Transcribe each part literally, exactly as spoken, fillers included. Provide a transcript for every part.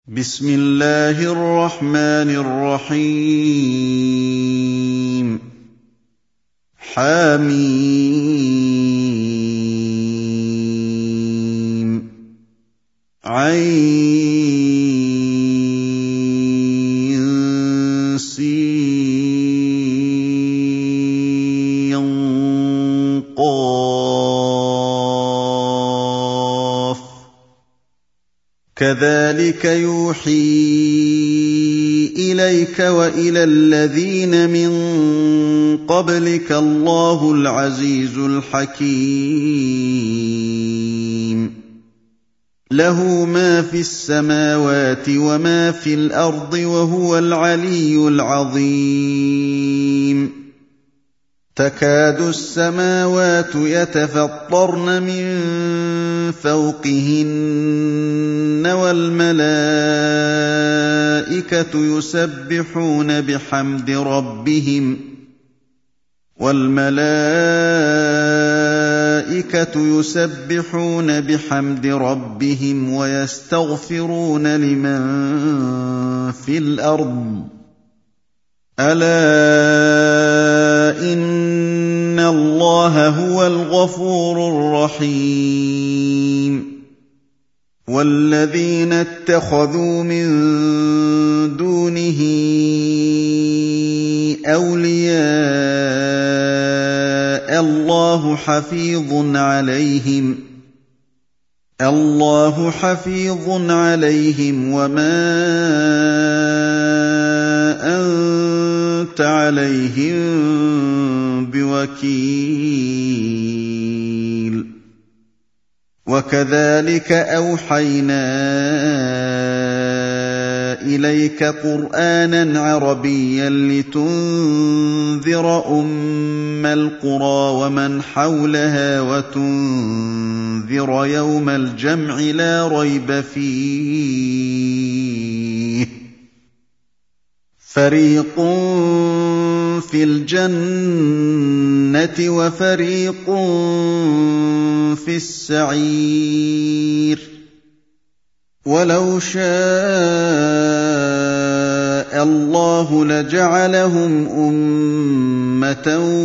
بسم الله الرحمن الرحيم حم عين سين قاف كذلك يوحي إليك وإلى الذين من قبلك الله العزيز الحكيم له ما في السماوات وما في الأرض وهو العلي العظيم تكاد السماوات يتفطرن من فوقهن والملائكة يسبحون بحمد ربهم والملائكة يسبحون بحمد ربهم ويستغفرون لمن في الأرض ألا إن الله هو الغفور الرحيم والذين اتخذوا من دونه أولياء الله حفيظ عليهم الله حفيظ عليهم وما أنت عليهم بوكيل وكذلك أوحينا إليك قرآنا عربيا لتنذر أم القرى ومن حولها وتنذر يوم الجمع لا ريب فيه فريق في الجنة وفريق في السعير ولو شاء الله لجعلهم أمة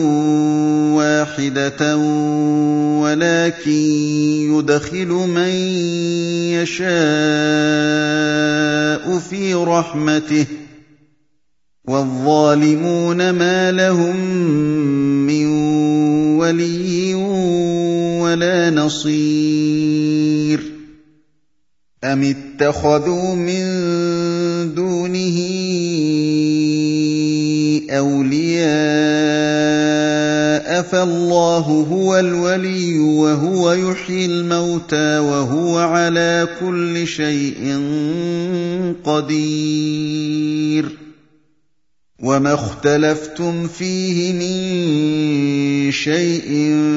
واحدة ولكن يدخل من يشاء في رحمته والظالمون ما لهم من ولي ولا نصير أم اتخذوا من دونه أولياء فالله هو الولي وهو يحيي الموتى وهو على كل شيء قدير وما اختلفتم فيه من شيء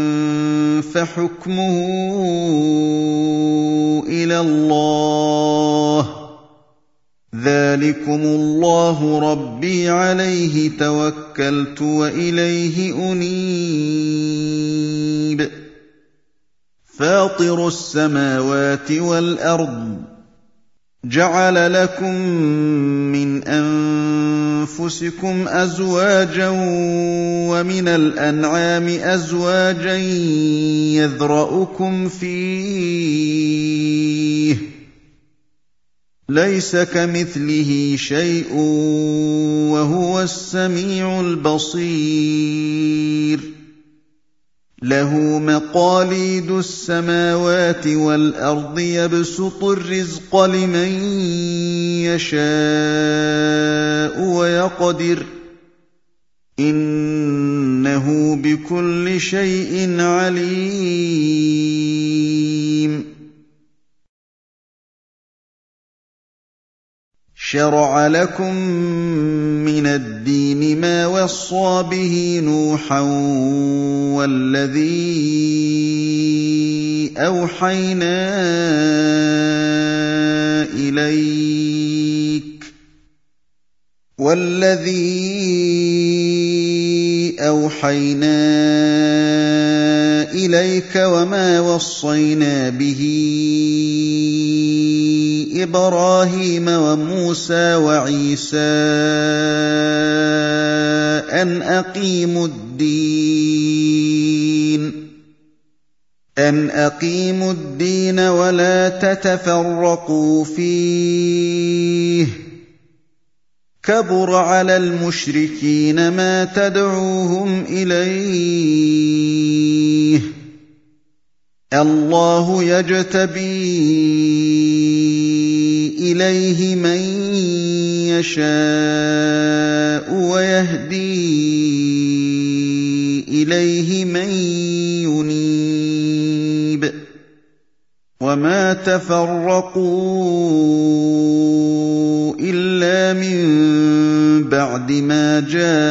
فحكمه إلى الله ذلكم الله ربي عليه توكلت وإليه أنيب فاطر السماوات والأرض جعل لكم من أنفسكم أزواجا ومن الأنعام أزواجا يذرأكم فيه ليس كمثله شيء وهو السميع البصير له مقاليد السماوات والأرض يبسط الرزق لمن يشاء ويقدر إنه بكل شيء عليم شرع لكم من الدين ما وصى به نوحا والذي أوحينا إليك والذي أوحينا إليك وما وصينا به إبراهيم وموسى وعيسى أن أقيموا الدين أن أقيموا الدين ولا تتفرقوا فيه كبر على المشركين ما تدعوهم إليه الله يجتبي إليه من يشاء ويهدي إليه من ينيب وما تفرقوا إلا من بعد ما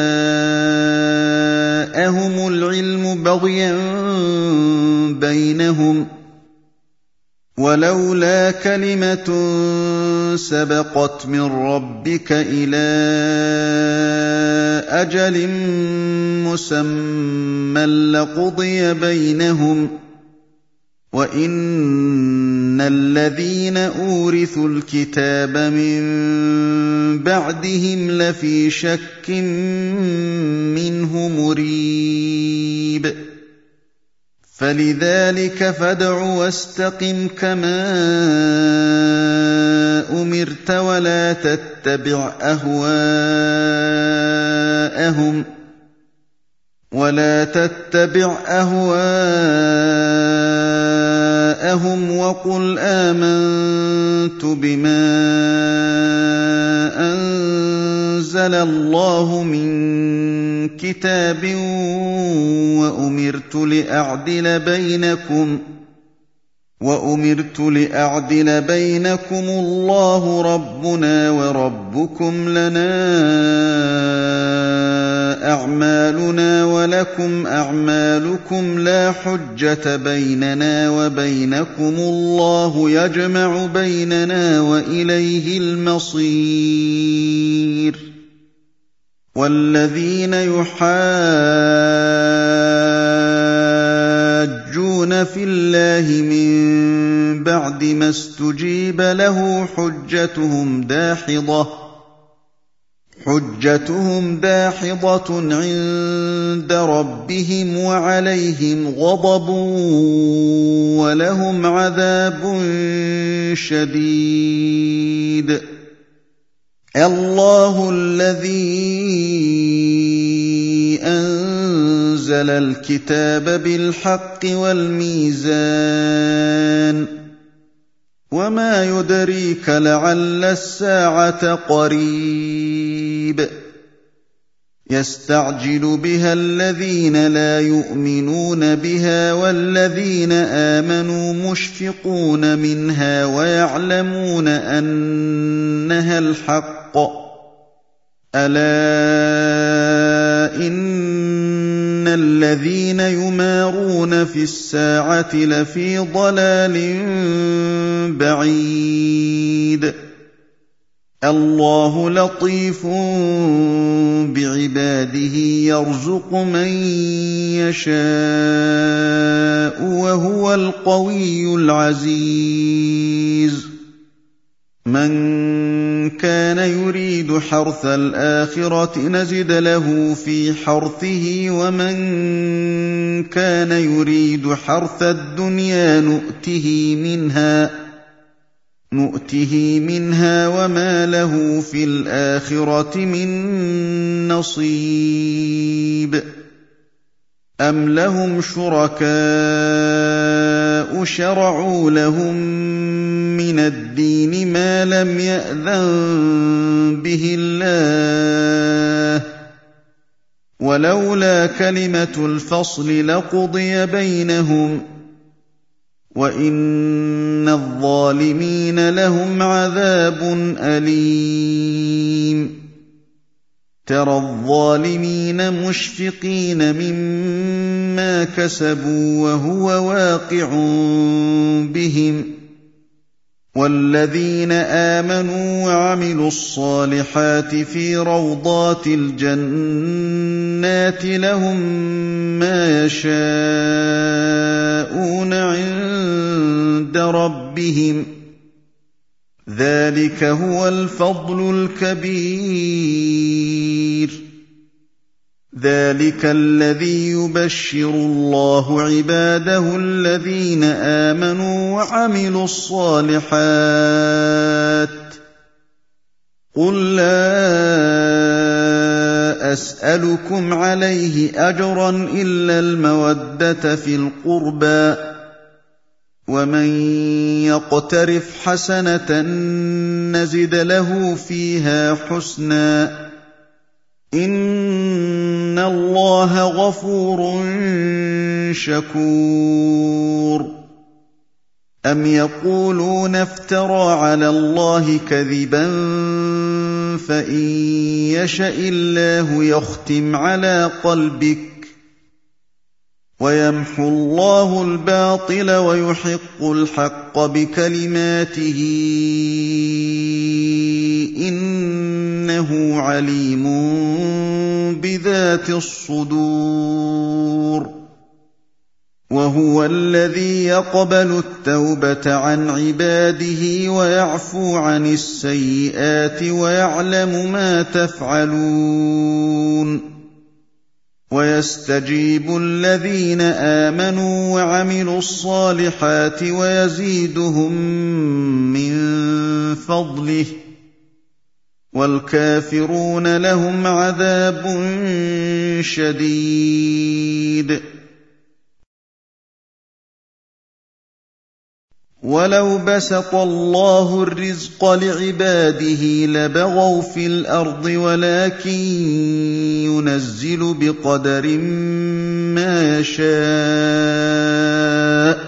جاءهم العلم بغيا بينهم ولولا كلمة سبقت من ربك إلى أجل مسمى لقضي بينهم وإن الذين أورثوا الكتاب من بعدهم لفي شك منه مريب فلذلك فادع واستقم كما أمرت ولا تتبع أهواءهم ولا تتبع أهواءهم وقل آمنت بما أنزل الله من كتاب وأمرت لأعدل بينكم وأمرت لأعدل بينكم الله ربنا وربكم لنا أعمالنا ولكم أعمالكم لا حجة بيننا وبينكم الله يجمع بيننا وإليه المصير والذين يحاجون في الله من بعد ما استجيب له حجتهم داحضة حجتهم داحضة عند ربهم وعليهم غضب ولهم عذاب شديد الله الذي أنزل الكتاب بالحق والميزان وما يدريك لعل الساعة قريب يستعجل بها الذين لا يؤمنون بها والذين آمنوا مشفقون منها ويعلمون أنها الحق ألا إن الذين يمارون في الساعة لفي ضلال بعيد الله لطيف بعباده يرزق من يشاء وهو القوي العزيز من كان يريد حرث الآخرة نزد له في حرثه ومن كان يريد حرث الدنيا نؤته منها نؤته منها وما له في الآخرة من نصيب أم لهم شركاء شرعوا لهم من الدين ما لم يأذن به الله ولولا كلمة الفصل لقضي بينهم وإن الظالمين لهم عذاب أليم ترى الظالمين مشفقين مما كسبوا وهو واقع بهم وَالَّذِينَ آمَنُوا وَعَمِلُوا الصَّالِحَاتِ فِي رَوْضَاتِ الْجَنَّاتِ لَهُم مَّا يَشَاءُونَ عِندَ رَبِّهِمْ ۚ ذَٰلِكَ هُوَ الْفَضْلُ الْكَبِيرُ. ذَٰلِكَ الَّذِي يُبَشِّرُ اللَّهُ عِبَادَهُ الَّذِينَ آمَنُوا وَعَمِلُوا الصَّالِحَاتِ ۗ قُل لَّا أَسْأَلُكُمْ عَلَيْهِ أَجْرًا إِلَّا الْمَوَدَّةَ فِي الْقُرْبَىٰ ۗ وَمَن يَقْتَرِفْ حَسَنَةً نَّزِدْ لَهُ فِيهَا حُسْنًا ۚ إِنَّ اللَّهَ غَفُورٌ شَكُورٌ. أَمْ يَقُولُونَ افْتَرَىٰ عَلَى اللَّهِ كَذِبًا ۖ فَإِن يَشَإِ اللَّهُ يَخْتِمْ عَلَىٰ قَلْبِكَ وَيَمْحُو اللَّهُ الْبَاطِلَ وَيُحِقُّ الْحَقَّ بِكَلِمَاتِهِ ۚ إِنَّهُ عَلِيمٌ بِذَاتِ الصُّدُورِ. وَهُوَ الَّذِي يَقْبَلُ التَّوْبَةَ عَنْ عِبَادِهِ وَيَعْفُو عَنِ السَّيِّئَاتِ وَيَعْلَمُ مَا تَفْعَلُونَ. وَيَسْتَجِيبُ الَّذِينَ آمَنُوا وَعَمِلُوا الصَّالِحَاتِ وَيَزِيدُهُم مِّن فَضْلِهِ ۚ وَالْكَافِرُونَ لَهُمْ عَذَابٌ شَدِيدٌ. وَلَوْ بَسَطَ اللَّهُ الرِّزْقَ لِعِبَادِهِ لَبَغَوْا فِي الْأَرْضِ وَلَٰكِن يُنَزِّلُ بِقَدَرٍ مَّا يَشَاءُ ۚ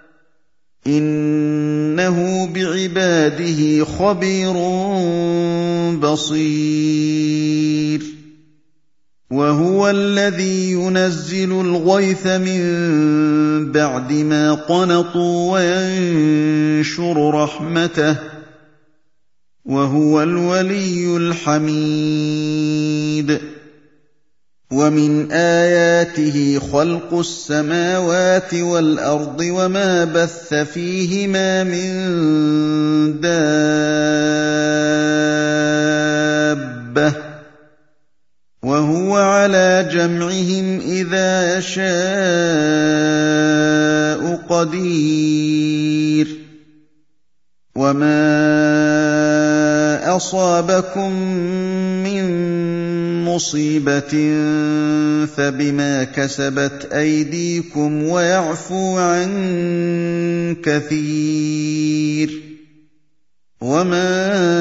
إِنَّهُ بِعِبَادِهِ خَبِيرٌ بَصِيرٌ. وَهُوَ الَّذِي يُنَزِّلُ الْغَيْثَ مِن بَعْدِ مَا قَنَطُوا وَيَنشُرُ رَحْمَتَهُ ۚ وَهُوَ الْوَلِيُّ الْحَمِيدُ. وَمِنْ آيَاتِهِ خَلْقُ السَّمَاوَاتِ وَالْأَرْضِ وَمَا بَثَّ فِيهِمَا مِن دَابَّةٍ ۚ وَهُوَ عَلَىٰ جَمْعِهِمْ إِذَا يَشَاءُ قَدِيرٌ. وَمَا أَصَابَكُم مِّن مُّصِيبَةٍ فَبِمَا كَسَبَتْ أَيْدِيكُمْ وَيَعْفُو عَن كَثِيرٍ. وَمَا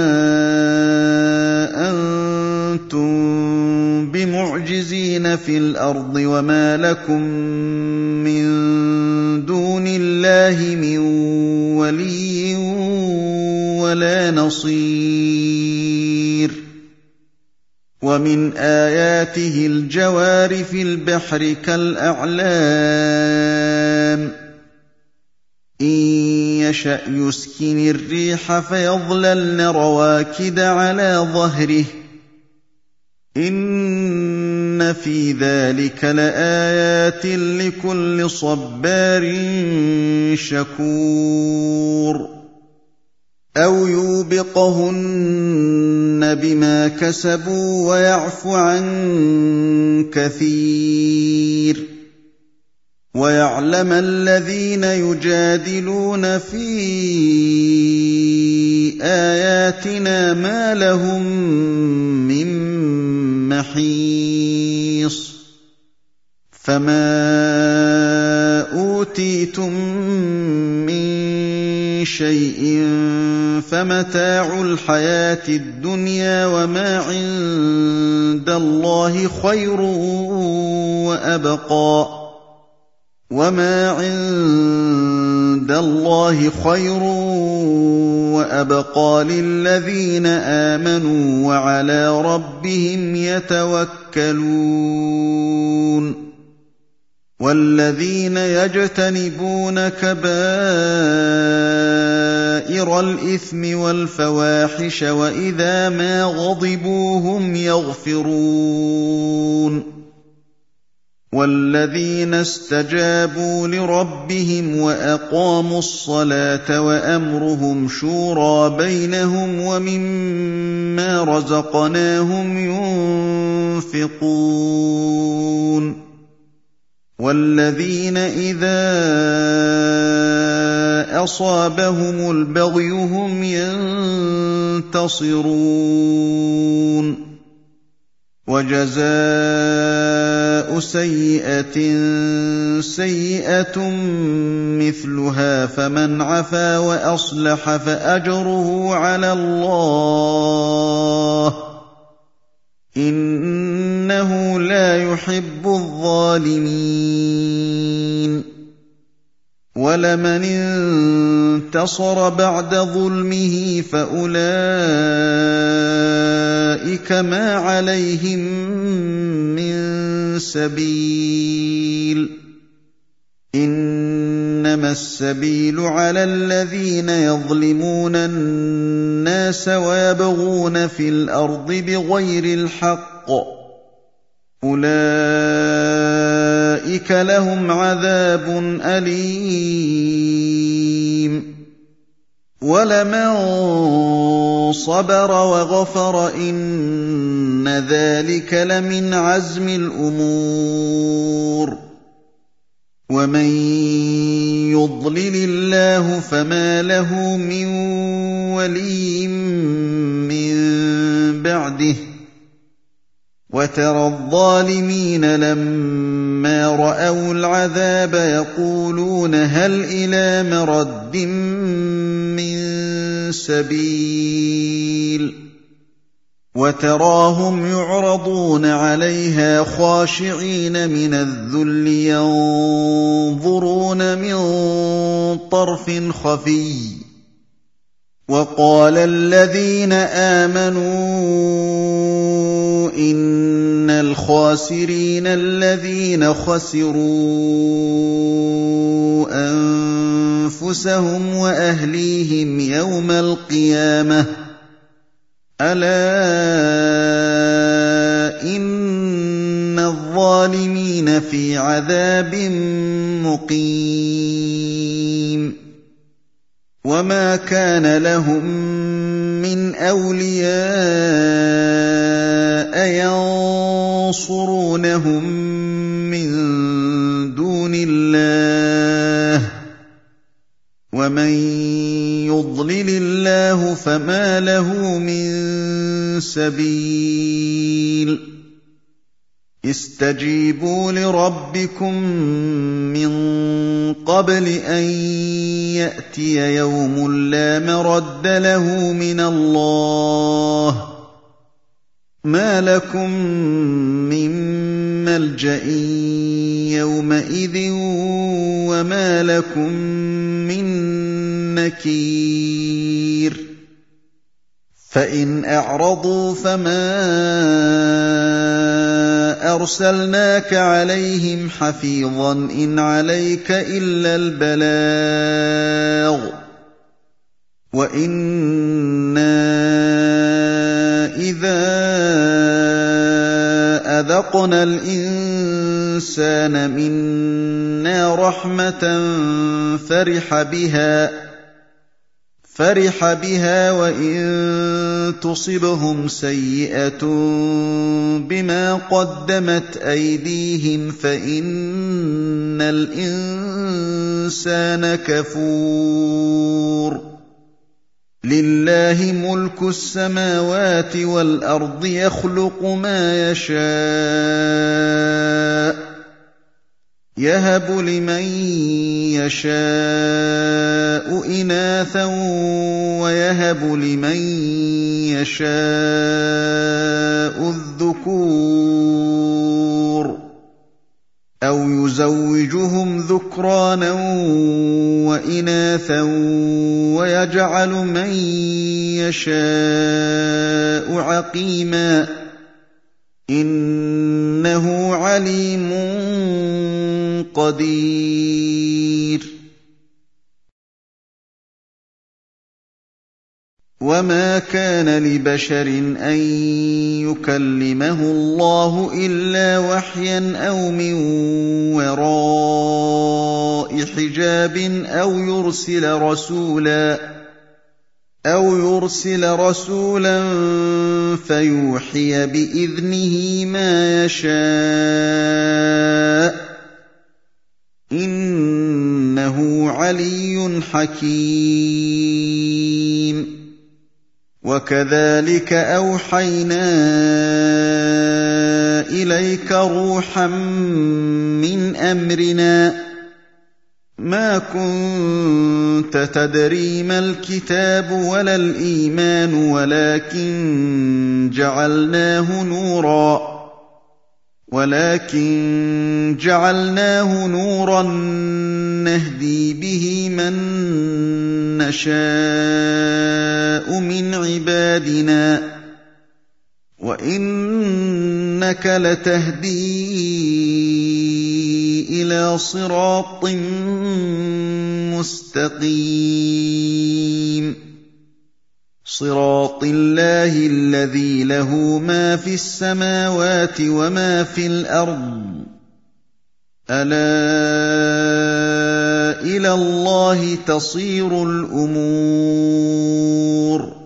أَنتُم بِمُعْجِزِينَ فِي الْأَرْضِ وَمَا لَكُم مِّن دُونِ اللَّهِ مِن وَلِيٍّ وَلَا نَصِيرٍ. وَمِنْ آيَاتِهِ الْجَوَارِ فِي الْبَحْرِ كَالْأَعْلَامِ ۚ إِن يَشَأْ يُسْكِنِ الرِّيحَ فَيَظْلَلْنَ رَوَاكِدَ عَلَىٰ ظَهْرِهِ ۚ إِنَّ فِي ذَٰلِكَ لَآيَاتٍ لِّكُلِّ صَبَّارٍ شَكُورٍ. أَوْ يُوبِقْهُنَّ بِمَا كَسَبُوا وَيَعْفُ عَن كَثِيرٍ. وَيَعْلَمَ الَّذِينَ يُجَادِلُونَ فِي آيَاتِنَا مَا لَهُم مِّن مَّحِيصٍ. فَمَا أُوتِيتُم مِّن شَيْءٍ فَمَتَاعُ الْحَيَاةِ الدُّنْيَا ۖ وَمَا عِندَ اللَّهِ خَيْرٌ وَأَبْقَىٰ وَمَا عِندَ اللَّهِ خَيْرٌ وَأَبْقَىٰ لِلَّذِينَ آمَنُوا وَعَلَىٰ رَبِّهِمْ يَتَوَكَّلُونَ. وَالَّذِينَ يَجْتَنِبُونَ كَبَائِرَ الْإِثْمِ وَالْفَوَاحِشَ وَإِذَا مَا غَضِبُوا هُمْ يَغْفِرُونَ وَالَّذِينَ اسْتَجَابُوا لِرَبِّهِمْ وَأَقَامُوا الصَّلَاةَ وَأَمْرُهُمْ شُورَىٰ بَيْنَهُمْ وَمِمَّا رَزَقْنَاهُمْ يُنفِقُونَ وَالَّذِينَ إِذَا أَصَابَهُمُ الْبَغْيُ هُمْ يَنتَصِرُونَ وَجَزَاءُ سَيِّئَةٍ سَيِّئَةٌ مِّثْلُهَا فَمَنْ عَفَا وَأَصْلَحَ فَأَجْرُهُ عَلَى اللَّهِ ۚ إِنَّهُ لَا يُحِبُّ الظَّالِمِينَ وَلَمَنِ انتَصَرَ بَعْدَ ظُلْمِهِ فَأُولَٰئِكَ مَا عَلَيْهِم مِّن سَبِيلٍ ۚ إِنَّمَا السَّبِيلُ عَلَى الَّذِينَ يَظْلِمُونَ النَّاسَ وَيَبْغُونَ فِي الْأَرْضِ بِغَيْرِ الْحَقِّ ۚ أُولَٰئِكَ لَهُمْ عَذَابٌ أَلِيمٌ وَلَمَن صَبَرَ وَغَفَرَ إِنَّ ذَٰلِكَ لَمِنْ عَزْمِ الْأُمُورِ وَمَن يُضْلِلِ اللَّهُ فَمَا لَهُ مِن وَلِيٍّ مِّن بَعْدِهِ ۗ وَتَرَى الظَّالِمِينَ لَمَّا رَأَوُا الْعَذَابَ يَقُولُونَ هَلْ إِلَىٰ مَرَدٍّ مِّن سَبِيلٍ ۗ وَتَرَاهُمْ يُعْرَضُونَ عَلَيْهَا خَاشِعِينَ مِنَ الذُّلِّ يَنظُرُونَ مِن طَرْفٍ خَفِيٍّ ۗ وَقَالَ الَّذِينَ آمَنُوا إِنَّ الْخَاسِرِينَ الَّذِينَ خَسِرُوا أَنفُسَهُمْ وَأَهْلِيهِمْ يَوْمَ الْقِيَامَةِ ۗ أَلَا إِنَّ الظَّالِمِينَ فِي عَذَابٍ مُّقِيمٍ وَمَا كَانَ لَهُم مِّنْ أَوْلِيَاءَ يَنصُرُونَهُم مِّن دُونِ اللَّهِ ۗ وَمَن يُضْلِلِ اللَّهُ فَمَا لَهُ مِن سَبِيلٍ اسْتَجِيبُوا لِرَبِّكُم مِّن قَبْلِ أَن يَأْتِيَ يَوْمٌ لَّا مَرَدَّ لَهُ مِنَ اللَّهِ ۚ مَا لَكُم مِّن مَّلْجَإٍ يَوْمَئِذٍ وَمَا لَكُم مِّن نَّكِيرٍ فَإِنْ أَعْرَضُوا فَمَا أَرْسَلْنَاكَ عَلَيْهِمْ حَفِيظًا ۖ إِنْ عَلَيْكَ إِلَّا الْبَلَاغُ ۗ وَإِنَّا إِذَا أَذَقْنَا الْإِنسَانَ مِنَّا رَحْمَةً فَرِحَ بِهَا فَرِحَ بِهَا وَإِن تُصِبْهُمْ سَيِّئَةٌ بِمَا قَدَّمَتْ أَيْدِيهِمْ فَإِنَّ الْإِنسَانَ كَفُورٌ لِلَّهِ مُلْكُ السَّمَاوَاتِ وَالْأَرْضِ يَخْلُقُ مَا يَشَاءُ يَهَبُ لِمَن يَشَاءُ إِنَاثًا وَيَهَبُ لِمَن يَشَاءُ الذُّكُورَ أَوْ يُزَوِّجُهُمْ ذُكْرَانًا وَإِنَاثًا وَيَجْعَلُ مَن يَشَاءُ عَقِيمًا ۚ إِنَّهُ عَلِيمٌ قدير وما كان لبشر أن يكلمه الله إلا وحيا أو من وراء حجاب أو يرسل رسولا أو يرسل رسولا فيوحي بإذنه ما يشاء إنه علي حكيم وكذلك أوحينا إليك روحا من أمرنا ما كنت تدري ما الكتاب ولا الإيمان ولكن جعلناه نورا ولكن جعلناه نورا نهدي به من نشاء من عبادنا وإنك لتهدي إلى صراط مستقيم صراط الله الذي له ما في السماوات وما في الأرض ألا إلى الله تصير الأمور